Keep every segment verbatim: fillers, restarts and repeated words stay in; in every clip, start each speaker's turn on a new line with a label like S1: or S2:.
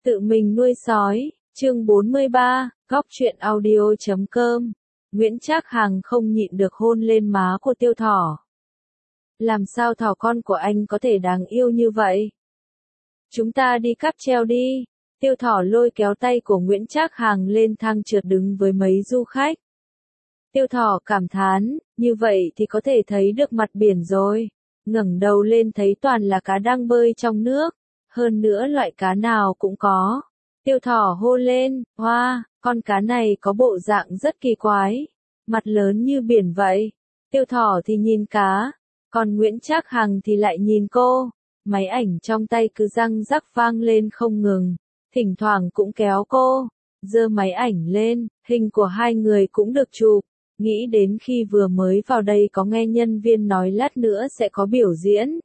S1: Tự mình nuôi sói, chương bốn mươi ba, góc truyện audio chấm com. Nguyễn Trác Hằng không nhịn được hôn lên má của Tiêu Thỏ. Làm sao thỏ con của anh có thể đáng yêu như vậy? Chúng ta đi cáp treo đi. Tiêu Thỏ lôi kéo tay của Nguyễn Trác Hằng lên thang trượt đứng với mấy du khách. Tiêu Thỏ cảm thán, như vậy thì có thể thấy được mặt biển rồi. Ngẩng đầu lên thấy toàn là cá đang bơi trong nước. Hơn nữa loại cá nào cũng có. Tiêu Thỏ hô lên, hoa, wow, con cá này có bộ dạng rất kỳ quái. Mặt lớn như biển vậy. Tiêu Thỏ thì nhìn cá. Còn Nguyễn Trác Hằng thì lại nhìn cô. Máy ảnh trong tay cứ răng rắc vang lên không ngừng. Thỉnh thoảng cũng kéo cô. Giơ máy ảnh lên, hình của hai người cũng được chụp. Nghĩ đến khi vừa mới vào đây có nghe nhân viên nói lát nữa sẽ có biểu diễn.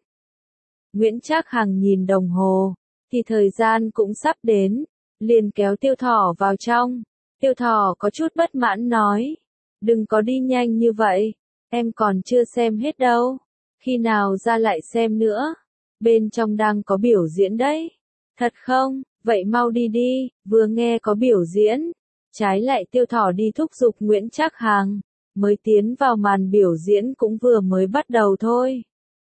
S1: Nguyễn Trác Hằng nhìn đồng hồ, thì thời gian cũng sắp đến, liền kéo Tiêu Thỏ vào trong. Tiêu Thỏ có chút bất mãn nói, đừng có đi nhanh như vậy, em còn chưa xem hết đâu, khi nào ra lại xem nữa, bên trong đang có biểu diễn đấy. Thật không, vậy mau đi đi, vừa nghe có biểu diễn. Trái lại Tiêu Thỏ đi thúc giục Nguyễn Trác Hằng, mới tiến vào màn biểu diễn cũng vừa mới bắt đầu thôi.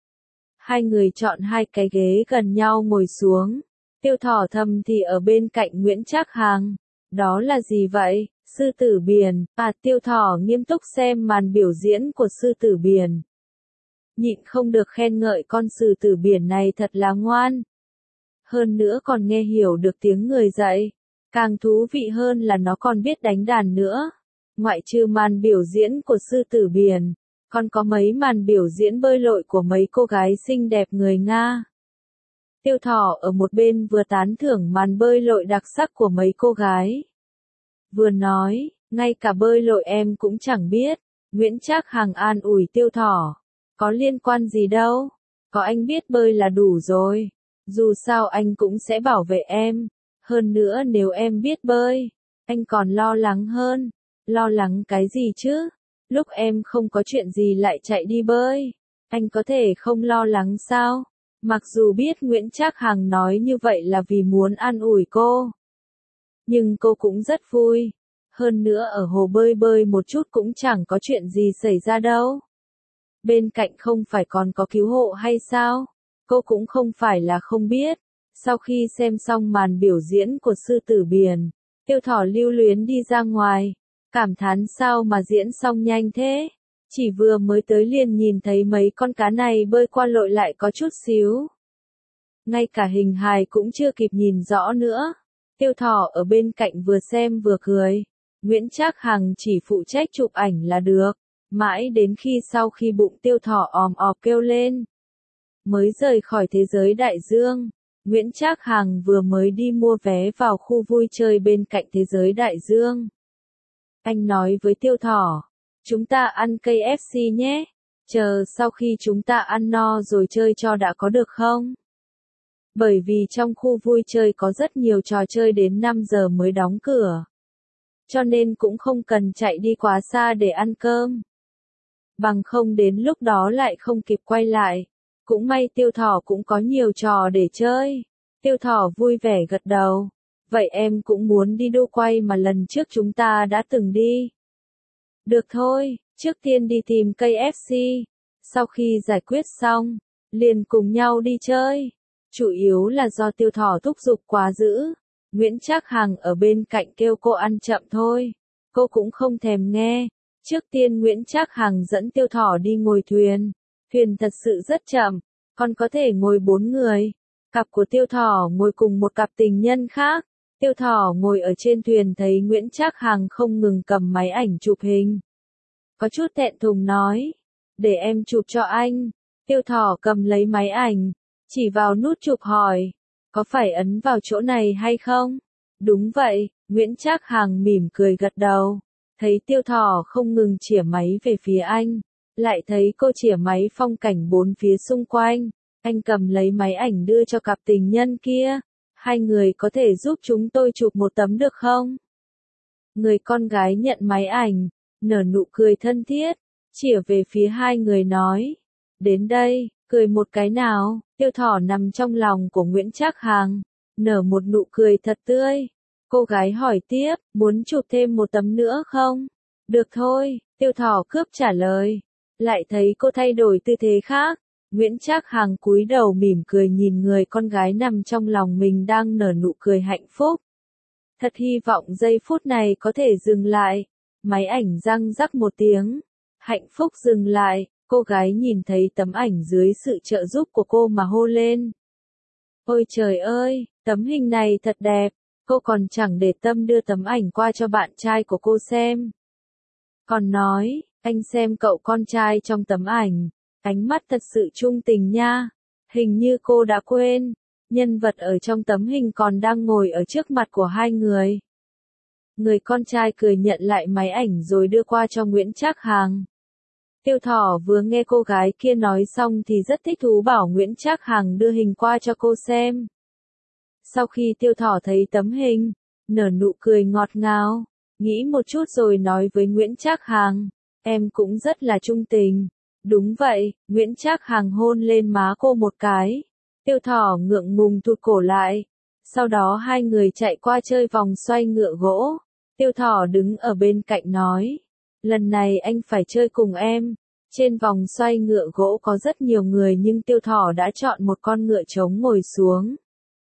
S1: Hai người chọn hai cái ghế gần nhau ngồi xuống. Tiêu Thỏ thầm thì ở bên cạnh Nguyễn Trác Hằng. Đó là gì vậy? Sư tử biển. À, Tiêu Thỏ nghiêm túc xem màn biểu diễn của sư tử biển. Nhịn không được khen ngợi con sư tử biển này thật là ngoan. Hơn nữa còn nghe hiểu được tiếng người dạy. Càng thú vị hơn là nó còn biết đánh đàn nữa. Ngoại trừ màn biểu diễn của sư tử biển, còn có mấy màn biểu diễn bơi lội của mấy cô gái xinh đẹp người Nga. Tiêu Thỏ ở một bên vừa tán thưởng màn bơi lội đặc sắc của mấy cô gái. Vừa nói, ngay cả bơi lội em cũng chẳng biết. Nguyễn Trác Hằng an ủi Tiêu Thỏ. Có liên quan gì đâu, có anh biết bơi là đủ rồi. Dù sao anh cũng sẽ bảo vệ em. Hơn nữa nếu em biết bơi, anh còn lo lắng hơn. Lo lắng cái gì chứ? Lúc em không có chuyện gì lại chạy đi bơi. Anh có thể không lo lắng sao? Mặc dù biết Nguyễn Trác Hằng nói như vậy là vì muốn an ủi cô. Nhưng cô cũng rất vui. Hơn nữa ở hồ bơi bơi một chút cũng chẳng có chuyện gì xảy ra đâu. Bên cạnh không phải còn có cứu hộ hay sao? Cô cũng không phải là không biết. Sau khi xem xong màn biểu diễn của sư tử biển, Tiêu Thỏ lưu luyến đi ra ngoài. Cảm thán sao mà diễn xong nhanh thế. Chỉ vừa mới tới liền nhìn thấy mấy con cá này bơi qua lội lại có chút xíu. Ngay cả hình hài cũng chưa kịp nhìn rõ nữa. Tiêu Thỏ ở bên cạnh vừa xem vừa cười. Nguyễn Trác Hằng chỉ phụ trách chụp ảnh là được. Mãi đến khi sau khi bụng Tiêu Thỏ òm ọp kêu lên. Mới rời khỏi thế giới đại dương. Nguyễn Trác Hằng vừa mới đi mua vé vào khu vui chơi bên cạnh thế giới đại dương. Anh nói với Tiêu Thỏ, chúng ta ăn ca ép xê nhé, chờ sau khi chúng ta ăn no rồi chơi cho đã có được không? Bởi vì trong khu vui chơi có rất nhiều trò chơi đến năm giờ mới đóng cửa. Cho nên cũng không cần chạy đi quá xa để ăn cơm. Bằng không đến lúc đó lại không kịp quay lại. Cũng may Tiêu Thỏ cũng có nhiều trò để chơi. Tiêu Thỏ vui vẻ gật đầu. Vậy em cũng muốn đi đu quay mà lần trước chúng ta đã từng đi. Được thôi, trước tiên đi tìm ca ép xê. Sau khi giải quyết xong, liền cùng nhau đi chơi. Chủ yếu là do Tiêu Thỏ thúc giục quá dữ. Nguyễn Trác Hằng ở bên cạnh kêu cô ăn chậm thôi. Cô cũng không thèm nghe. Trước tiên Nguyễn Trác Hằng dẫn Tiêu Thỏ đi ngồi thuyền. Thuyền thật sự rất chậm, còn có thể ngồi bốn người. Cặp của Tiêu Thỏ ngồi cùng một cặp tình nhân khác. Tiêu Thỏ ngồi ở trên thuyền thấy Nguyễn Trác Hằng không ngừng cầm máy ảnh chụp hình. Có chút thẹn thùng nói, để em chụp cho anh. Tiêu Thỏ cầm lấy máy ảnh, chỉ vào nút chụp hỏi, có phải ấn vào chỗ này hay không? Đúng vậy, Nguyễn Trác Hằng mỉm cười gật đầu. Thấy Tiêu Thỏ không ngừng chĩa máy về phía anh, lại thấy cô chĩa máy phong cảnh bốn phía xung quanh. Anh cầm lấy máy ảnh đưa cho cặp tình nhân kia. Hai người có thể giúp chúng tôi chụp một tấm được không? Người con gái nhận máy ảnh, nở nụ cười thân thiết, chĩa về phía hai người nói. Đến đây, cười một cái nào. Tiêu Thỏ nằm trong lòng của Nguyễn Trác Hằng. nở một nụ cười thật tươi. Cô gái hỏi tiếp, muốn chụp thêm một tấm nữa không? Được thôi, Tiêu Thỏ cướp trả lời. Lại thấy cô thay đổi tư thế khác. Nguyễn Trác Hằng cúi đầu mỉm cười nhìn người con gái nằm trong lòng mình đang nở nụ cười hạnh phúc. Thật hy vọng giây phút này có thể dừng lại. Máy ảnh răng rắc một tiếng. Hạnh phúc dừng lại, cô gái nhìn thấy tấm ảnh dưới sự trợ giúp của cô mà hô lên. Ôi trời ơi, tấm hình này thật đẹp. Cô còn chẳng để tâm đưa tấm ảnh qua cho bạn trai của cô xem. Còn nói, anh xem cậu con trai trong tấm ảnh, ánh mắt thật sự trung tình nha. Hình như cô đã quên, nhân vật ở trong tấm hình còn đang ngồi ở trước mặt của hai người. Người con trai cười nhận lại máy ảnh rồi đưa qua cho Nguyễn Trác Hằng. Tiêu Thỏ vừa nghe cô gái kia nói xong thì rất thích thú bảo Nguyễn Trác Hằng đưa hình qua cho cô xem. Sau khi Tiêu Thỏ thấy tấm hình, nở nụ cười ngọt ngào, nghĩ một chút rồi nói với Nguyễn Trác Hằng, em cũng rất là trung tình. Đúng vậy, Nguyễn Trác Hằng hôn lên má cô một cái. Tiêu Thỏ ngượng ngùng thụt cổ lại. Sau đó hai người chạy qua chơi vòng xoay ngựa gỗ. Tiêu Thỏ đứng ở bên cạnh nói, lần này anh phải chơi cùng em. Trên vòng xoay ngựa gỗ có rất nhiều người nhưng Tiêu Thỏ đã chọn một con ngựa trống ngồi xuống.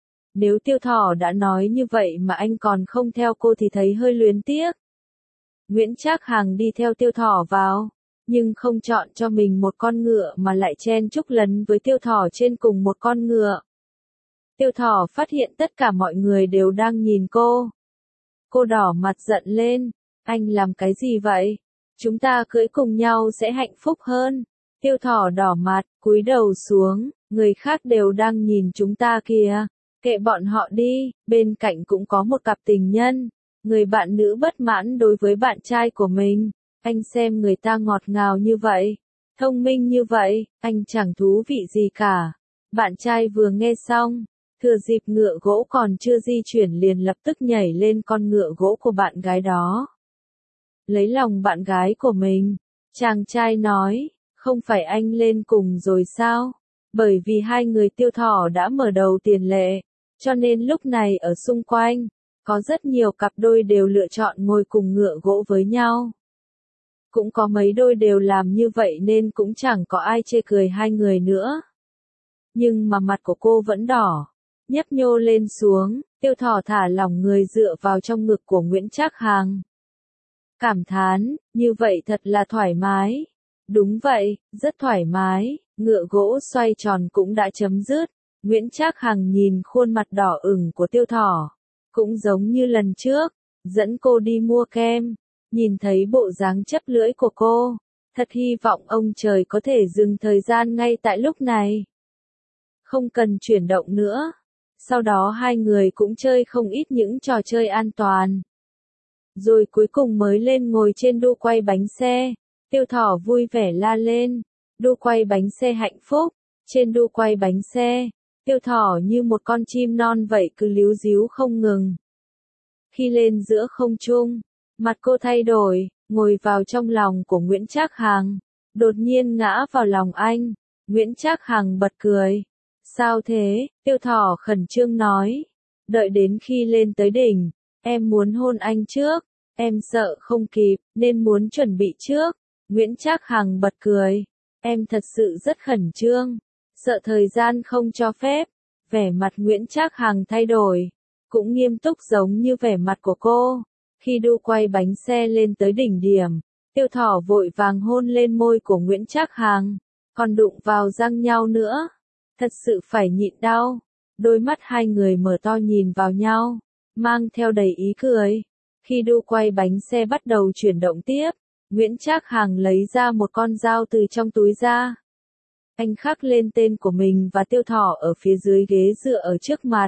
S1: Nếu Tiêu Thỏ đã nói như vậy mà anh còn không theo cô thì thấy hơi luyến tiếc. Nguyễn Trác Hằng đi theo Tiêu Thỏ vào, nhưng không chọn cho mình một con ngựa mà lại chen chúc lấn với Tiêu Thỏ trên cùng một con ngựa. Tiêu Thỏ phát hiện tất cả mọi người đều đang nhìn cô. Cô đỏ mặt giận lên, anh làm cái gì vậy? Chúng ta cưỡi cùng nhau sẽ hạnh phúc hơn. Tiêu Thỏ đỏ mặt, cúi đầu xuống, người khác đều đang nhìn chúng ta kìa. Kệ bọn họ đi, bên cạnh cũng có một cặp tình nhân. Người bạn nữ bất mãn đối với bạn trai của mình. Anh xem người ta ngọt ngào như vậy, thông minh như vậy, anh chẳng thú vị gì cả. Bạn trai vừa nghe xong, thừa dịp ngựa gỗ còn chưa di chuyển liền lập tức nhảy lên con ngựa gỗ của bạn gái đó. Lấy lòng bạn gái của mình, chàng trai nói, không phải anh lên cùng rồi sao? Bởi vì hai người Tiêu Thỏ đã mở đầu tiền lệ, cho nên lúc này ở xung quanh, có rất nhiều cặp đôi đều lựa chọn ngồi cùng ngựa gỗ với nhau. Cũng có mấy đôi đều làm như vậy nên cũng chẳng có ai chê cười hai người nữa. Nhưng mà mặt của cô vẫn đỏ, nhấp nhô lên xuống, Tiêu Thỏ thả lỏng người dựa vào trong ngực của Nguyễn Trác Hằng. Cảm thán, như vậy thật là thoải mái. Đúng vậy, rất thoải mái, ngựa gỗ xoay tròn cũng đã chấm dứt. Nguyễn Trác Hằng nhìn khuôn mặt đỏ ửng của Tiêu Thỏ, cũng giống như lần trước, dẫn cô đi mua kem. Nhìn thấy bộ dáng chấp lưỡi của cô, thật hy vọng ông trời có thể dừng thời gian ngay tại lúc này. Không cần chuyển động nữa. Sau đó hai người cũng chơi không ít những trò chơi an toàn. Rồi cuối cùng mới lên ngồi trên đu quay bánh xe. Tiêu Thỏ vui vẻ la lên. Đu quay bánh xe hạnh phúc. Trên đu quay bánh xe, Tiêu Thỏ như một con chim non vậy cứ líu ríu không ngừng. Khi lên giữa không trung, mặt cô thay đổi, ngồi vào trong lòng của Nguyễn Trác Hằng. Đột nhiên ngã vào lòng anh. Nguyễn Trác Hằng bật cười. Sao thế? Tiêu Thỏ khẩn trương nói. Đợi đến khi lên tới đỉnh, em muốn hôn anh trước. Em sợ không kịp, nên muốn chuẩn bị trước. Nguyễn Trác Hằng bật cười. Em thật sự rất khẩn trương. Sợ thời gian không cho phép. Vẻ mặt Nguyễn Trác Hằng thay đổi. Cũng nghiêm túc giống như vẻ mặt của cô. Khi đu quay bánh xe lên tới đỉnh điểm, Tiêu Thỏ vội vàng hôn lên môi của Nguyễn Trác Hằng, còn đụng vào răng nhau nữa. Thật sự phải nhịn đau. Đôi mắt hai người mở to nhìn vào nhau, mang theo đầy ý cười. Khi đu quay bánh xe bắt đầu chuyển động tiếp, Nguyễn Trác Hằng lấy ra một con dao từ trong túi ra. Anh khắc lên tên của mình và Tiêu Thỏ ở phía dưới ghế dựa ở trước mặt.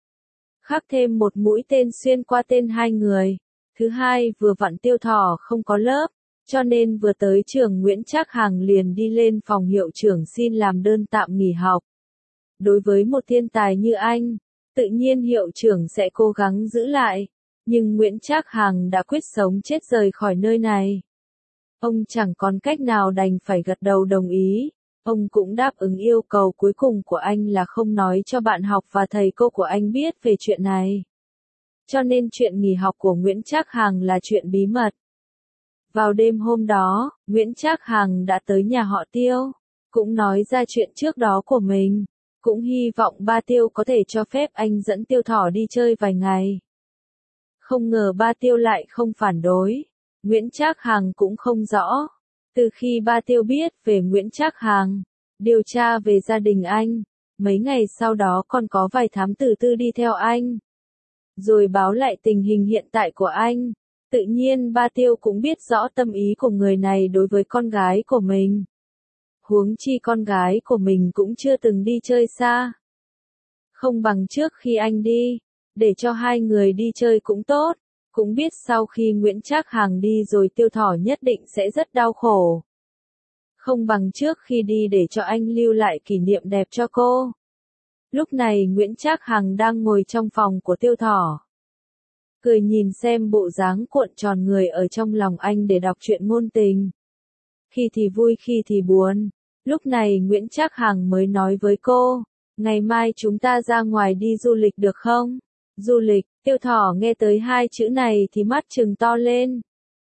S1: Khắc thêm một mũi tên xuyên qua tên hai người. Thứ hai, vừa vặn Tiêu Thỏ không có lớp, cho nên vừa tới trường Nguyễn Trác Hằng liền đi lên phòng hiệu trưởng xin làm đơn tạm nghỉ học. Đối với một thiên tài như anh, tự nhiên hiệu trưởng sẽ cố gắng giữ lại, nhưng Nguyễn Trác Hằng đã quyết sống chết rời khỏi nơi này. Ông chẳng còn cách nào đành phải gật đầu đồng ý. Ông cũng đáp ứng yêu cầu cuối cùng của anh là không nói cho bạn học và thầy cô của anh biết về chuyện này. Cho nên chuyện nghỉ học của Nguyễn Trác Hằng là chuyện bí mật. Vào đêm hôm đó, Nguyễn Trác Hằng đã tới nhà họ Tiêu, cũng nói ra chuyện trước đó của mình, cũng hy vọng ba Tiêu có thể cho phép anh dẫn Tiêu Thỏ đi chơi vài ngày. Không ngờ ba Tiêu lại không phản đối, Nguyễn Trác Hằng cũng không rõ. Từ khi ba Tiêu biết về Nguyễn Trác Hằng, điều tra về gia đình anh, mấy ngày sau đó còn có vài thám tử tư đi theo anh, rồi báo lại tình hình hiện tại của anh. Tự nhiên ba Tiêu cũng biết rõ tâm ý của người này đối với con gái của mình. Huống chi con gái của mình cũng chưa từng đi chơi xa. Không bằng trước khi anh đi, để cho hai người đi chơi cũng tốt, cũng biết sau khi Nguyễn Trác Hằng đi rồi Tiêu Thỏ nhất định sẽ rất đau khổ. Không bằng trước khi đi để cho anh lưu lại kỷ niệm đẹp cho cô. Lúc này Nguyễn Trác Hằng đang ngồi trong phòng của Tiêu Thỏ, cười nhìn xem bộ dáng cuộn tròn người ở trong lòng anh để đọc truyện ngôn tình. Khi thì vui khi thì buồn. Lúc này Nguyễn Trác Hằng mới nói với cô, ngày mai chúng ta ra ngoài đi du lịch được không? Du lịch, Tiêu Thỏ nghe tới hai chữ này thì mắt trừng to lên.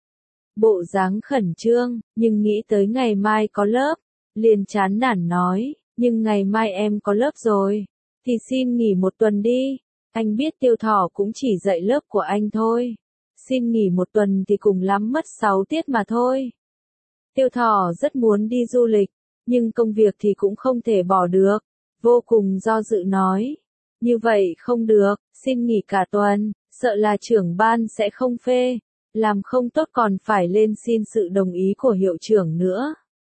S1: Bộ dáng khẩn trương, nhưng nghĩ tới ngày mai có lớp, liền chán nản nói, nhưng ngày mai em có lớp rồi, thì xin nghỉ một tuần đi. Anh biết Tiêu Thỏ cũng chỉ dạy lớp của anh thôi. Xin nghỉ một tuần thì cùng lắm mất sáu tiết mà thôi. Tiêu Thỏ rất muốn đi du lịch, nhưng công việc thì cũng không thể bỏ được. Vô cùng do dự nói. Như vậy không được, xin nghỉ cả tuần, sợ là trưởng ban sẽ không phê. Làm không tốt còn phải lên xin sự đồng ý của hiệu trưởng nữa.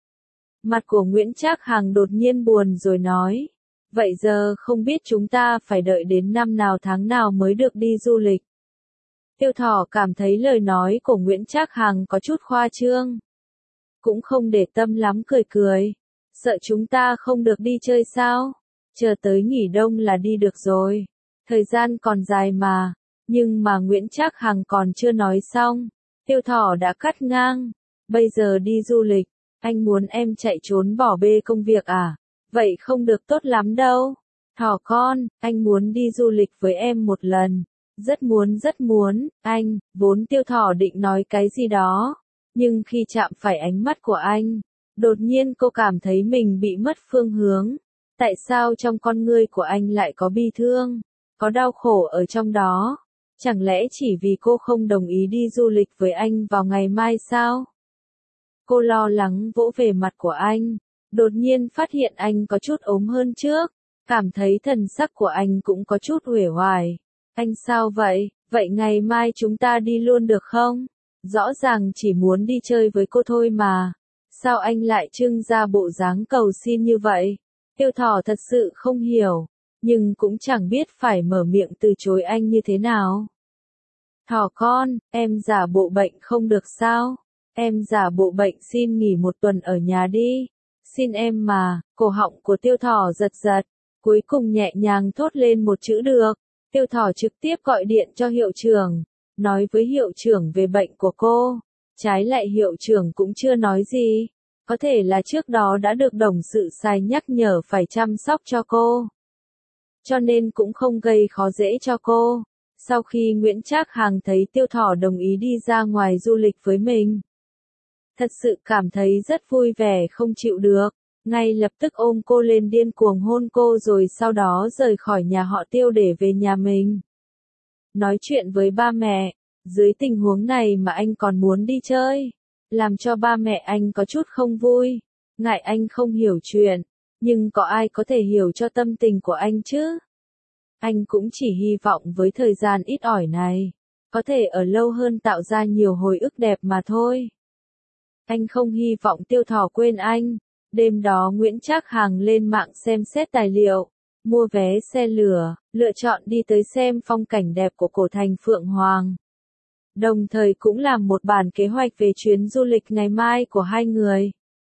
S1: Mặt của Nguyễn Trác Hằng đột nhiên buồn rồi nói. Vậy giờ không biết chúng ta phải đợi đến năm nào tháng nào mới được đi du lịch. Tiêu Thỏ cảm thấy lời nói của Nguyễn Trác Hằng có chút khoa trương. Cũng không để tâm lắm cười cười. Sợ chúng ta không được đi chơi sao? Chờ tới nghỉ đông là đi được rồi. Thời gian còn dài mà. Nhưng mà Nguyễn Trác Hằng còn chưa nói xong. Tiêu Thỏ đã cắt ngang. Bây giờ đi du lịch. Anh muốn em chạy trốn bỏ bê công việc à? Vậy không được tốt lắm đâu. Thỏ con, anh muốn đi du lịch với em một lần. Rất muốn rất muốn, anh, vốn Tiêu Thỏ định nói cái gì đó. Nhưng khi chạm phải ánh mắt của anh, đột nhiên cô cảm thấy mình bị mất phương hướng. Tại sao trong con ngươi của anh lại có bi thương, có đau khổ ở trong đó? Chẳng lẽ chỉ vì cô không đồng ý đi du lịch với anh vào ngày mai sao? Cô lo lắng vỗ về mặt của anh. Đột nhiên phát hiện anh có chút ốm hơn trước, cảm thấy thần sắc của anh cũng có chút uể oải. Anh sao vậy? Vậy ngày mai chúng ta đi luôn được không? Rõ ràng chỉ muốn đi chơi với cô thôi mà. Sao anh lại trưng ra bộ dáng cầu xin như vậy? Tiêu Thỏ thật sự không hiểu, nhưng cũng chẳng biết phải mở miệng từ chối anh như thế nào. Thỏ con, em giả bộ bệnh không được sao? Em giả bộ bệnh xin nghỉ một tuần ở nhà đi. Xin em mà, cổ họng của Tiêu Thỏ giật giật, cuối cùng nhẹ nhàng thốt lên một chữ được. Tiêu Thỏ trực tiếp gọi điện cho hiệu trưởng, nói với hiệu trưởng về bệnh của cô. Trái lại hiệu trưởng cũng chưa nói gì, có thể là trước đó đã được đồng sự sai nhắc nhở phải chăm sóc cho cô. Cho nên cũng không gây khó dễ cho cô. Sau khi Nguyễn Trác Hằng thấy Tiêu Thỏ đồng ý đi ra ngoài du lịch với mình, thật sự cảm thấy rất vui vẻ không chịu được, ngay lập tức ôm cô lên điên cuồng hôn cô rồi sau đó rời khỏi nhà họ Tiêu để về nhà mình. Nói chuyện với ba mẹ, dưới tình huống này mà anh còn muốn đi chơi, làm cho ba mẹ anh có chút không vui, ngại anh không hiểu chuyện, nhưng có ai có thể hiểu cho tâm tình của anh chứ? Anh cũng chỉ hy vọng với thời gian ít ỏi này, có thể ở lâu hơn tạo ra nhiều hồi ức đẹp mà thôi. Anh không hy vọng Tiêu Thỏ quên anh. Đêm đó Nguyễn Trác Hằng lên mạng xem xét tài liệu, mua vé xe lửa, lựa chọn đi tới xem phong cảnh đẹp của cổ thành Phượng Hoàng. Đồng thời cũng làm một bản kế hoạch về chuyến du lịch ngày mai của hai người.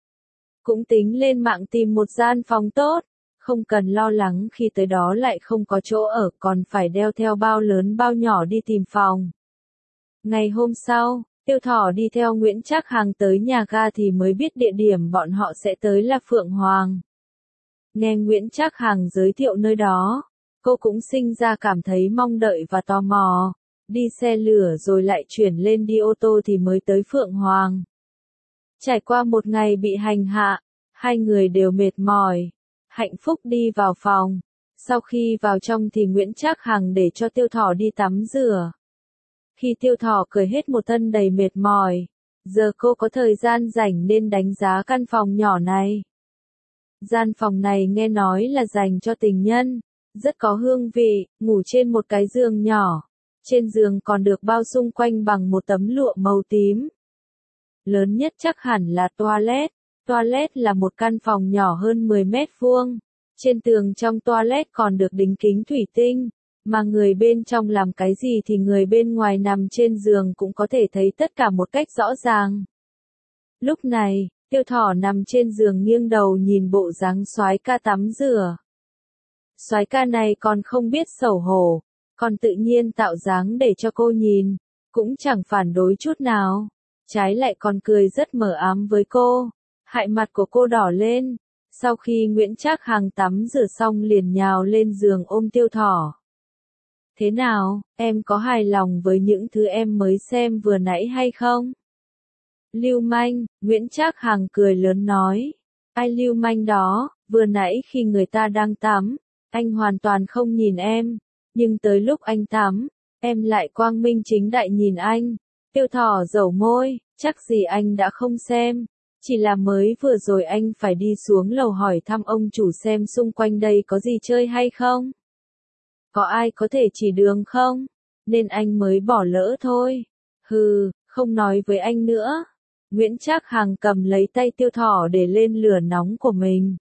S1: Cũng tính lên mạng tìm một gian phòng tốt, không cần lo lắng khi tới đó lại không có chỗ ở còn phải đeo theo bao lớn bao nhỏ đi tìm phòng. Ngày hôm sau, Tiêu Thỏ đi theo Nguyễn Trác Hằng tới nhà ga thì mới biết địa điểm bọn họ sẽ tới là Phượng Hoàng. Nghe Nguyễn Trác Hằng giới thiệu nơi đó, cô cũng sinh ra cảm thấy mong đợi và tò mò. Đi xe lửa rồi lại chuyển lên đi ô tô thì mới tới Phượng Hoàng. Trải qua một ngày bị hành hạ, hai người đều mệt mỏi. Hạnh phúc đi vào phòng. Sau khi vào trong thì Nguyễn Trác Hằng để cho Tiêu Thỏ đi tắm rửa. Khi Tiêu Thỏ cười hết một thân đầy mệt mỏi, giờ cô có thời gian rảnh nên đánh giá căn phòng nhỏ này. Gian phòng này nghe nói là dành cho tình nhân, rất có hương vị, ngủ trên một cái giường nhỏ. Trên giường còn được bao xung quanh bằng một tấm lụa màu tím. Lớn nhất chắc hẳn là toilet. Toilet là một căn phòng nhỏ hơn mười mét vuông. Trên tường trong toilet còn được đính kính thủy tinh, mà người bên trong làm cái gì thì người bên ngoài nằm trên giường cũng có thể thấy tất cả một cách rõ ràng. Lúc này, Tiêu Thỏ nằm trên giường nghiêng đầu nhìn bộ dáng soái ca tắm rửa. Soái ca này còn không biết xấu hổ, còn tự nhiên tạo dáng để cho cô nhìn, cũng chẳng phản đối chút nào, trái lại còn cười rất mờ ám với cô. Hại mặt của cô đỏ lên. Sau khi Nguyễn Trác Hằng tắm rửa xong liền nhào lên giường ôm Tiêu Thỏ. Thế nào, em có hài lòng với những thứ em mới xem vừa nãy hay không? Lưu manh, Nguyễn Trác Hằng cười lớn nói. Ai lưu manh đó, vừa nãy khi người ta đang tắm, anh hoàn toàn không nhìn em, nhưng tới lúc anh tắm, em lại quang minh chính đại nhìn anh. Tiêu Thỏ dẩu môi, chắc gì anh đã không xem. Chỉ là mới vừa rồi anh phải đi xuống lầu hỏi thăm ông chủ xem xung quanh đây có gì chơi hay không. Có ai có thể chỉ đường không? Nên anh mới bỏ lỡ thôi. Hừ, không nói với anh nữa. Nguyễn Trác Hằng cầm lấy tay Tiêu Thỏ để lên lửa nóng của mình.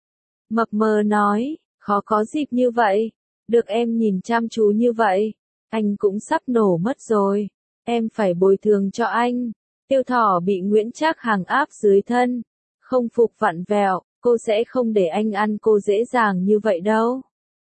S1: Mập mờ nói, khó có dịp như vậy. Được em nhìn chăm chú như vậy. Anh cũng sắp nổ mất rồi. Em phải bồi thường cho anh. Tiêu Thỏ bị Nguyễn Trác Hằng áp dưới thân. Không phục vặn vẹo, cô sẽ không để anh ăn cô dễ dàng như vậy đâu.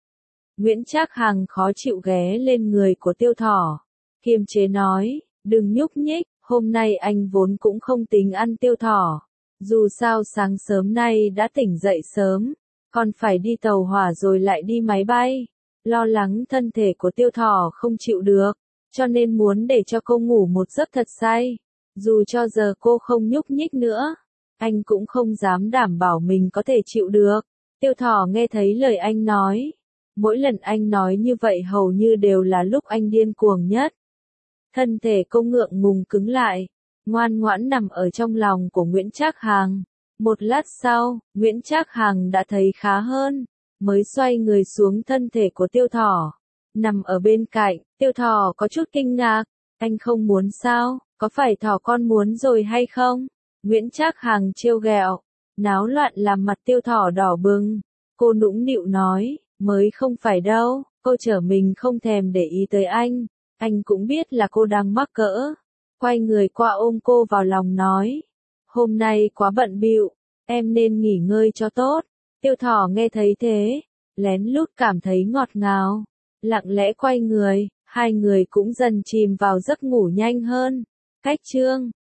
S1: Nguyễn Trác Hằng khó chịu ghé lên người của Tiêu Thỏ. Kiềm chế nói, đừng nhúc nhích, hôm nay anh vốn cũng không tính ăn Tiêu Thỏ. Dù sao sáng sớm nay đã tỉnh dậy sớm, còn phải đi tàu hỏa rồi lại đi máy bay. Lo lắng thân thể của Tiêu Thỏ không chịu được, cho nên muốn để cho cô ngủ một giấc thật say. Dù cho giờ cô không nhúc nhích nữa, anh cũng không dám đảm bảo mình có thể chịu được. Tiêu Thỏ nghe thấy lời anh nói. Mỗi lần anh nói như vậy hầu như đều là lúc anh điên cuồng nhất. Thân thể cô ngượng ngùng cứng lại, ngoan ngoãn nằm ở trong lòng của Nguyễn Trác Hằng. Một lát sau, Nguyễn Trác Hằng đã thấy khá hơn, mới xoay người xuống thân thể của Tiêu Thỏ. Nằm ở bên cạnh, Tiêu Thỏ có chút kinh ngạc, anh không muốn sao, có phải thỏ con muốn rồi hay không? Nguyễn Trác Hằng trêu ghẹo, náo loạn làm mặt Tiêu Thỏ đỏ bừng. Cô nũng nịu nói, mới không phải đâu, cô trở mình không thèm để ý tới anh, anh cũng biết là cô đang mắc cỡ. Quay người qua ôm cô vào lòng nói, hôm nay quá bận bịu, em nên nghỉ ngơi cho tốt. Tiêu Thỏ nghe thấy thế, lén lút cảm thấy ngọt ngào, lặng lẽ quay người, hai người cũng dần chìm vào giấc ngủ nhanh hơn. Cách chương